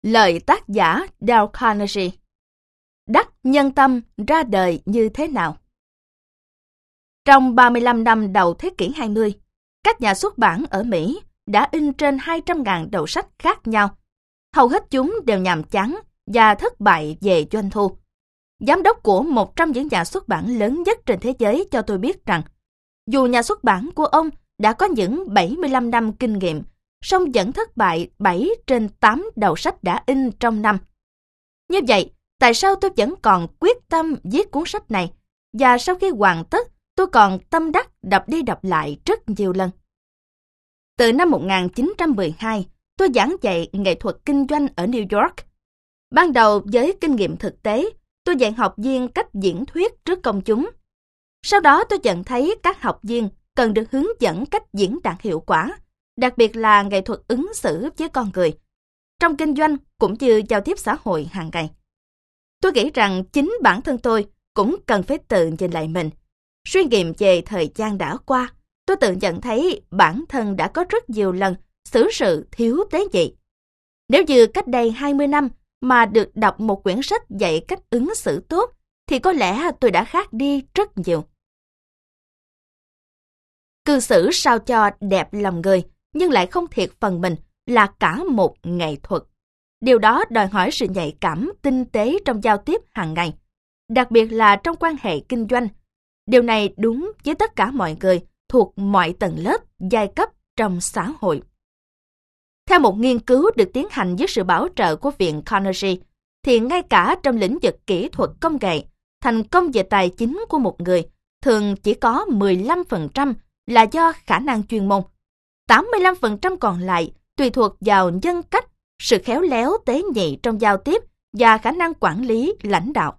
Lời tác giả Dale Carnegie. Đắc nhân tâm ra đời như thế nào? Trong 35 năm đầu thế kỷ 20, các nhà xuất bản ở Mỹ đã in trên 200.000 đầu sách khác nhau. Hầu hết chúng đều nhàm chán và thất bại về doanh thu. Giám đốc của một trong những nhà xuất bản lớn nhất trên thế giới cho tôi biết rằng, dù nhà xuất bản của ông đã có những 75 năm kinh nghiệm, song vẫn thất bại 7 trên 8 đầu sách đã in trong năm. Như vậy, tại sao tôi vẫn còn quyết tâm viết cuốn sách này? Và sau khi hoàn tất, tôi còn tâm đắc đọc đi đọc lại rất nhiều lần. Từ năm 1912, tôi giảng dạy nghệ thuật kinh doanh ở New York. Ban đầu với kinh nghiệm thực tế, tôi dạy học viên cách diễn thuyết trước công chúng. Sau đó tôi nhận thấy các học viên cần được hướng dẫn cách diễn đạt hiệu quả, đặc biệt là nghệ thuật ứng xử với con người, trong kinh doanh cũng như giao tiếp xã hội hàng ngày. Tôi nghĩ rằng chính bản thân tôi cũng cần phải tự nhìn lại mình. Suy nghiệm về thời gian đã qua, tôi tự nhận thấy bản thân đã có rất nhiều lần xử sự thiếu tế nhị. Nếu như cách đây 20 năm mà được đọc một quyển sách dạy cách ứng xử tốt, thì có lẽ tôi đã khác đi rất nhiều. Cư xử sao cho đẹp lòng người, nhưng lại không thiệt phần mình là cả một nghệ thuật. Điều đó đòi hỏi sự nhạy cảm, tinh tế trong giao tiếp hàng ngày, đặc biệt là trong quan hệ kinh doanh. Điều này đúng với tất cả mọi người thuộc mọi tầng lớp, giai cấp trong xã hội. Theo một nghiên cứu được tiến hành với sự bảo trợ của Viện Carnegie, thì ngay cả trong lĩnh vực kỹ thuật công nghệ, thành công về tài chính của một người thường chỉ có 15% là do khả năng chuyên môn. 85% còn lại tùy thuộc vào nhân cách, sự khéo léo tế nhị trong giao tiếp và khả năng quản lý, lãnh đạo.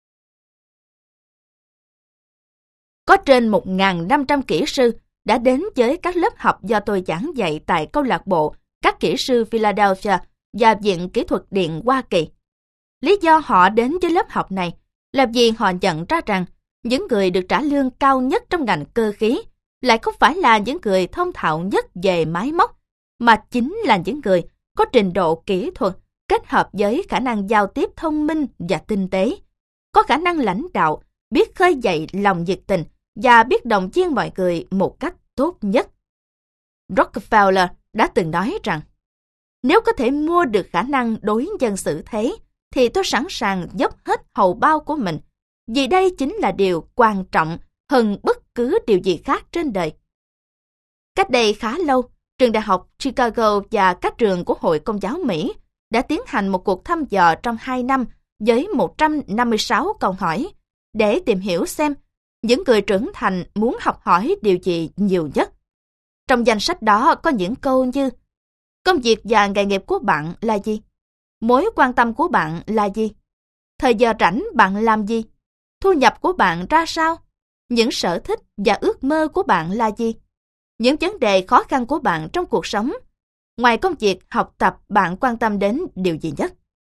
Có trên 1.500 kỹ sư đã đến với các lớp học do tôi giảng dạy tại câu lạc bộ các kỹ sư Philadelphia và Viện Kỹ thuật Điện Hoa Kỳ. Lý do họ đến với lớp học này là vì họ nhận ra rằng những người được trả lương cao nhất trong ngành cơ khí lại không phải là những người thông thạo nhất về máy móc, mà chính là những người có trình độ kỹ thuật kết hợp với khả năng giao tiếp thông minh và tinh tế, có khả năng lãnh đạo, biết khơi dậy lòng nhiệt tình và biết động viên mọi người một cách tốt nhất. Rockefeller đã từng nói rằng, nếu có thể mua được khả năng đối nhân xử thế, thì tôi sẵn sàng dốc hết hầu bao của mình, vì đây chính là điều quan trọng hơn bất cứ điều gì khác trên đời. Cách đây khá lâu, trường đại học Chicago và các trường của Hội Công giáo Mỹ đã tiến hành một cuộc thăm dò trong 2 năm với 156 câu hỏi để tìm hiểu xem những người trưởng thành muốn học hỏi điều gì nhiều nhất. Trong danh sách đó có những câu như: công việc và nghề nghiệp của bạn là gì? Mối quan tâm của bạn là gì? Thời giờ rảnh bạn làm gì? Thu nhập của bạn ra sao? Những sở thích và ước mơ của bạn là gì? Những vấn đề khó khăn của bạn trong cuộc sống. Ngoài công việc, học tập, bạn quan tâm đến điều gì nhất?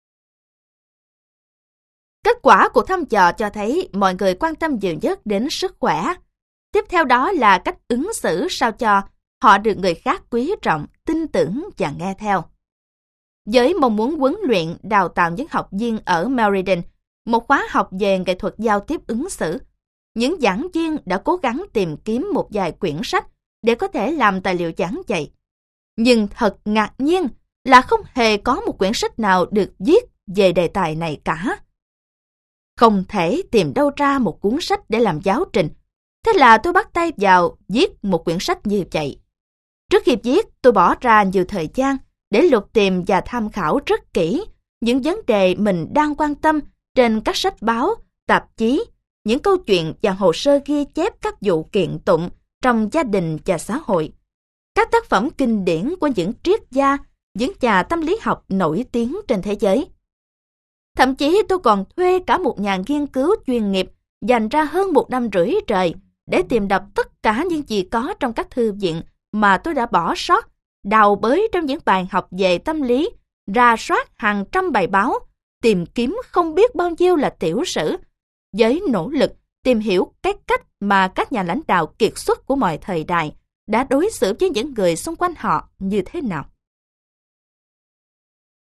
Kết quả của thăm dò cho thấy mọi người quan tâm nhiều nhất đến sức khỏe. Tiếp theo đó là cách ứng xử sao cho họ được người khác quý trọng, tin tưởng và nghe theo. Với mong muốn huấn luyện, đào tạo những học viên ở Meriden, một khóa học về nghệ thuật giao tiếp ứng xử, những giảng viên đã cố gắng tìm kiếm một vài quyển sách để có thể làm tài liệu giảng dạy. Nhưng thật ngạc nhiên là không hề có một quyển sách nào được viết về đề tài này cả. Không thể tìm đâu ra một cuốn sách để làm giáo trình. Thế là tôi bắt tay vào viết một quyển sách như vậy. Trước khi viết, tôi bỏ ra nhiều thời gian để lục tìm và tham khảo rất kỹ những vấn đề mình đang quan tâm trên các sách báo, tạp chí, những câu chuyện và hồ sơ ghi chép các vụ kiện tụng trong gia đình và xã hội, các tác phẩm kinh điển của những triết gia, những nhà tâm lý học nổi tiếng trên thế giới. Thậm chí tôi còn thuê cả một nhà nghiên cứu chuyên nghiệp dành ra hơn 1 năm rưỡi trời để tìm đọc tất cả những gì có trong các thư viện mà tôi đã bỏ sót, đào bới trong những bài học về tâm lý, rà soát hàng trăm bài báo, tìm kiếm không biết bao nhiêu là tiểu sử, với nỗ lực tìm hiểu cái cách mà các nhà lãnh đạo kiệt xuất của mọi thời đại đã đối xử với những người xung quanh họ như thế nào.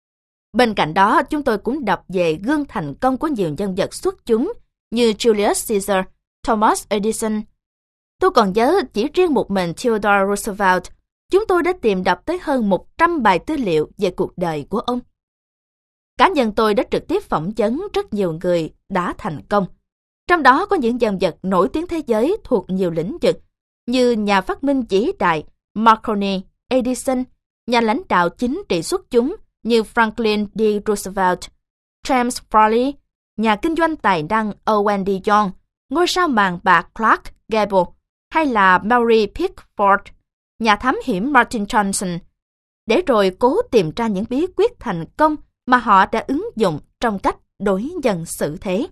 Bên cạnh đó, chúng tôi cũng đọc về gương thành công của nhiều nhân vật xuất chúng như Julius Caesar, Thomas Edison. Tôi còn nhớ chỉ riêng một mình Theodore Roosevelt, chúng tôi đã tìm đọc tới hơn 100 bài tư liệu về cuộc đời của ông. Cá nhân tôi đã trực tiếp phỏng vấn rất nhiều người đã thành công. Trong đó có những nhân vật nổi tiếng thế giới thuộc nhiều lĩnh vực, như nhà phát minh vĩ đại Marconi, Edison, nhà lãnh đạo chính trị xuất chúng như Franklin D. Roosevelt, James Farley, nhà kinh doanh tài năng Owen D. Young, ngôi sao màn bạc Clark Gable, hay là Mary Pickford, nhà thám hiểm Martin Johnson, để rồi cố tìm ra những bí quyết thành công mà họ đã ứng dụng trong cách đối nhân xử thế.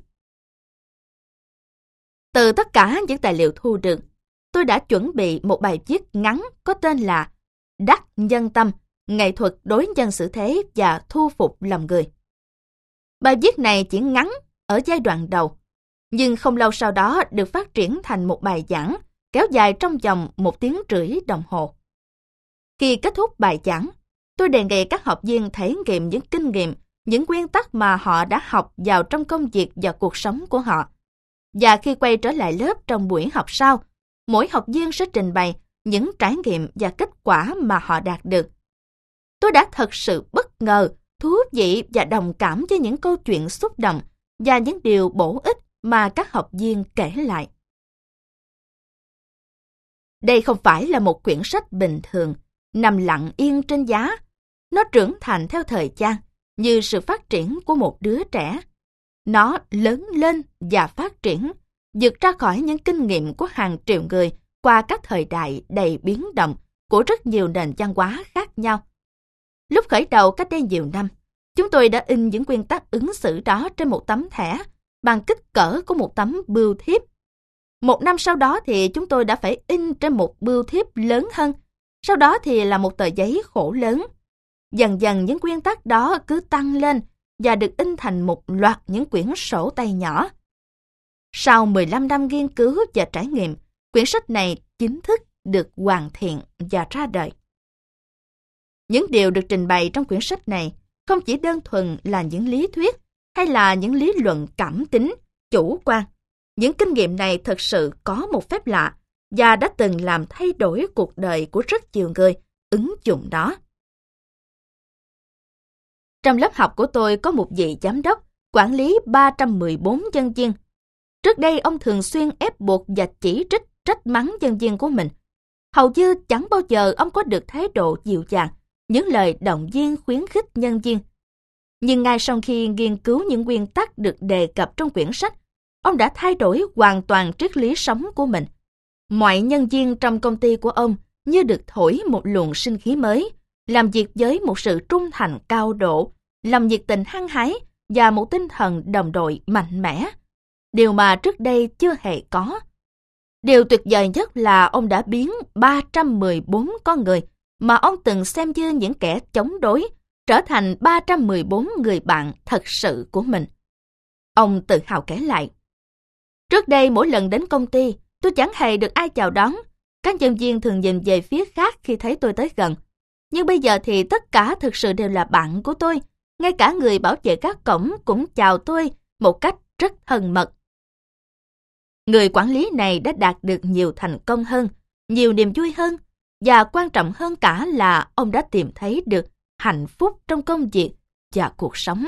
Từ tất cả những tài liệu thu được, tôi đã chuẩn bị một bài viết ngắn có tên là Đắc nhân tâm, nghệ thuật đối nhân xử thế và thu phục lòng người. Bài viết này chỉ ngắn ở giai đoạn đầu, nhưng không lâu sau đó được phát triển thành một bài giảng kéo dài trong vòng 1 tiếng rưỡi đồng hồ. Khi kết thúc bài giảng, tôi đề nghị các học viên thể nghiệm những kinh nghiệm, những nguyên tắc mà họ đã học vào trong công việc và cuộc sống của họ. Và khi quay trở lại lớp trong buổi học sau, mỗi học viên sẽ trình bày những trải nghiệm và kết quả mà họ đạt được. Tôi đã thật sự bất ngờ, thú vị và đồng cảm với những câu chuyện xúc động và những điều bổ ích mà các học viên kể lại. Đây không phải là một quyển sách bình thường, nằm lặng yên trên giá. Nó trưởng thành theo thời gian, như sự phát triển của một đứa trẻ. Nó lớn lên và phát triển, vượt ra khỏi những kinh nghiệm của hàng triệu người qua các thời đại đầy biến động của rất nhiều nền văn hóa khác nhau. Lúc khởi đầu cách đây nhiều năm, chúng tôi đã in những nguyên tắc ứng xử đó trên một tấm thẻ bằng kích cỡ của một tấm bưu thiếp. 1 năm sau đó thì chúng tôi đã phải in trên một bưu thiếp lớn hơn, sau đó thì là một tờ giấy khổ lớn. Dần dần những nguyên tắc đó cứ tăng lên và được in thành một loạt những quyển sổ tay nhỏ. Sau 15 năm nghiên cứu và trải nghiệm, quyển sách này chính thức được hoàn thiện và ra đời. Những điều được trình bày trong quyển sách này không chỉ đơn thuần là những lý thuyết hay là những lý luận cảm tính, chủ quan. Những kinh nghiệm này thật sự có một phép lạ và đã từng làm thay đổi cuộc đời của rất nhiều người ứng dụng nó. Trong lớp học của tôi có một vị giám đốc quản lý 314 nhân viên. Trước đây ông thường xuyên ép buộc và chỉ trích trách mắng nhân viên của mình. Hầu như chẳng bao giờ ông có được thái độ dịu dàng, những lời động viên khuyến khích nhân viên. Nhưng ngay sau khi nghiên cứu những nguyên tắc được đề cập trong quyển sách, ông đã thay đổi hoàn toàn triết lý sống của mình. Mọi nhân viên trong công ty của ông như được thổi một luồng sinh khí mới, làm việc với một sự trung thành cao độ, lòng nhiệt tình hăng hái và một tinh thần đồng đội mạnh mẽ. Điều mà trước đây chưa hề có. Điều tuyệt vời nhất là ông đã biến 314 con người mà ông từng xem như những kẻ chống đối trở thành 314 người bạn thật sự của mình. Ông tự hào kể lại. Trước đây mỗi lần đến công ty, tôi chẳng hề được ai chào đón. Các nhân viên thường nhìn về phía khác khi thấy tôi tới gần. Nhưng bây giờ thì tất cả thực sự đều là bạn của tôi. Ngay cả người bảo vệ các cổng cũng chào tôi một cách rất thân mật. Người quản lý này đã đạt được nhiều thành công hơn, nhiều niềm vui hơn, và quan trọng hơn cả là ông đã tìm thấy được hạnh phúc trong công việc và cuộc sống.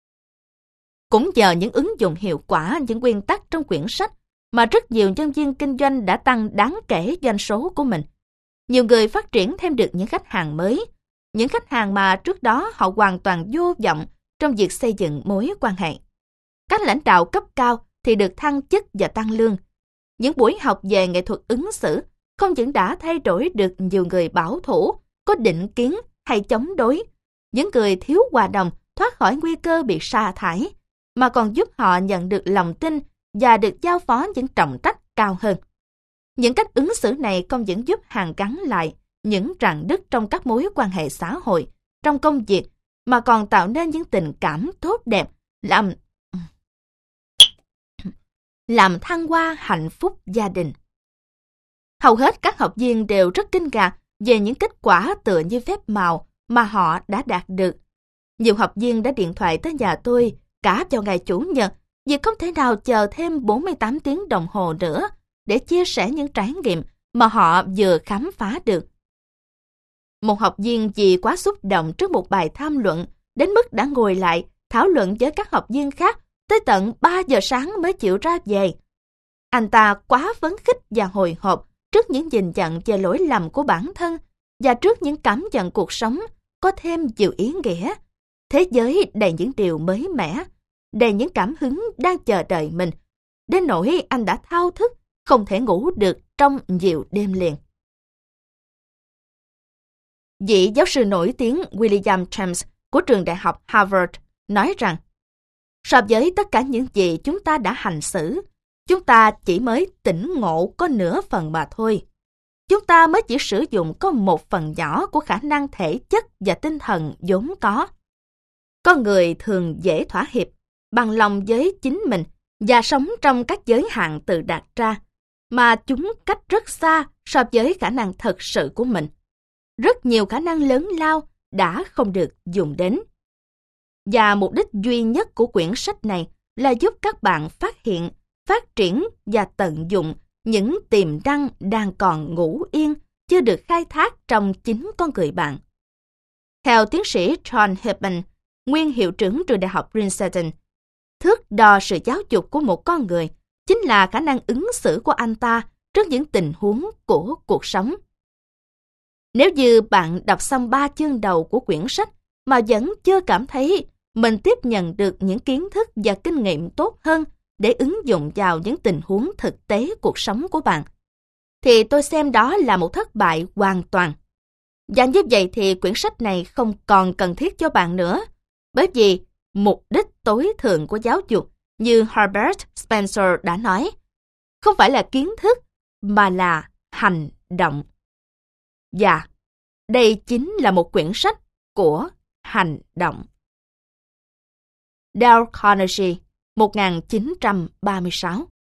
Cũng nhờ những ứng dụng hiệu quả những nguyên tắc trong quyển sách mà rất nhiều nhân viên kinh doanh đã tăng đáng kể doanh số của mình. Nhiều người phát triển thêm được những khách hàng mới, những khách hàng mà trước đó họ hoàn toàn vô vọng trong việc xây dựng mối quan hệ. Các lãnh đạo cấp cao thì được thăng chức và tăng lương. Những buổi học về nghệ thuật ứng xử không những đã thay đổi được nhiều người bảo thủ, có định kiến hay chống đối, những người thiếu hòa đồng thoát khỏi nguy cơ bị sa thải, mà còn giúp họ nhận được lòng tin và được giao phó những trọng trách cao hơn. Những cách ứng xử này không những giúp hàn gắn lại những rạn nứt trong các mối quan hệ xã hội, trong công việc, mà còn tạo nên những tình cảm tốt đẹp, làm thăng hoa hạnh phúc gia đình. Hầu hết các học viên đều rất kinh ngạc về những kết quả tựa như phép màu mà họ đã đạt được. Nhiều học viên đã điện thoại tới nhà tôi cả vào ngày Chủ nhật vì không thể nào chờ thêm 48 tiếng đồng hồ nữa để chia sẻ những trải nghiệm mà họ vừa khám phá được. Một học viên vì quá xúc động trước một bài tham luận đến mức đã ngồi lại thảo luận với các học viên khác tới tận 3 giờ sáng mới chịu ra về. Anh ta quá phấn khích và hồi hộp trước những nhìn nhận về lỗi lầm của bản thân và trước những cảm nhận cuộc sống có thêm nhiều ý nghĩa. Thế giới đầy những điều mới mẻ, đầy những cảm hứng đang chờ đợi mình. Đến nỗi anh đã thao thức, không thể ngủ được trong nhiều đêm liền. Vị giáo sư nổi tiếng William James của trường đại học Harvard nói rằng, so với tất cả những gì chúng ta đã hành xử, chúng ta chỉ mới tỉnh ngộ có nửa phần mà thôi. Chúng ta mới chỉ sử dụng có một phần nhỏ của khả năng thể chất và tinh thần vốn có. Con người thường dễ thỏa hiệp, bằng lòng với chính mình và sống trong các giới hạn tự đặt ra, mà chúng cách rất xa so với khả năng thật sự của mình. Rất nhiều khả năng lớn lao đã không được dùng đến. Và mục đích duy nhất của quyển sách này là giúp các bạn phát hiện, phát triển và tận dụng những tiềm năng đang còn ngủ yên, chưa được khai thác trong chính con người bạn. Theo tiến sĩ John Hepburn, nguyên hiệu trưởng trường đại học Princeton, thước đo sự giáo dục của một con người chính là khả năng ứng xử của anh ta trước những tình huống của cuộc sống. Nếu như bạn đọc xong 3 chương đầu của quyển sách mà vẫn chưa cảm thấy mình tiếp nhận được những kiến thức và kinh nghiệm tốt hơn để ứng dụng vào những tình huống thực tế cuộc sống của bạn, thì tôi xem đó là một thất bại hoàn toàn. Và như vậy thì quyển sách này không còn cần thiết cho bạn nữa, bởi vì mục đích tối thượng của giáo dục, như Herbert Spencer đã nói, không phải là kiến thức, mà là hành động. Và đây chính là một quyển sách của hành động. Dale Carnegie, 1936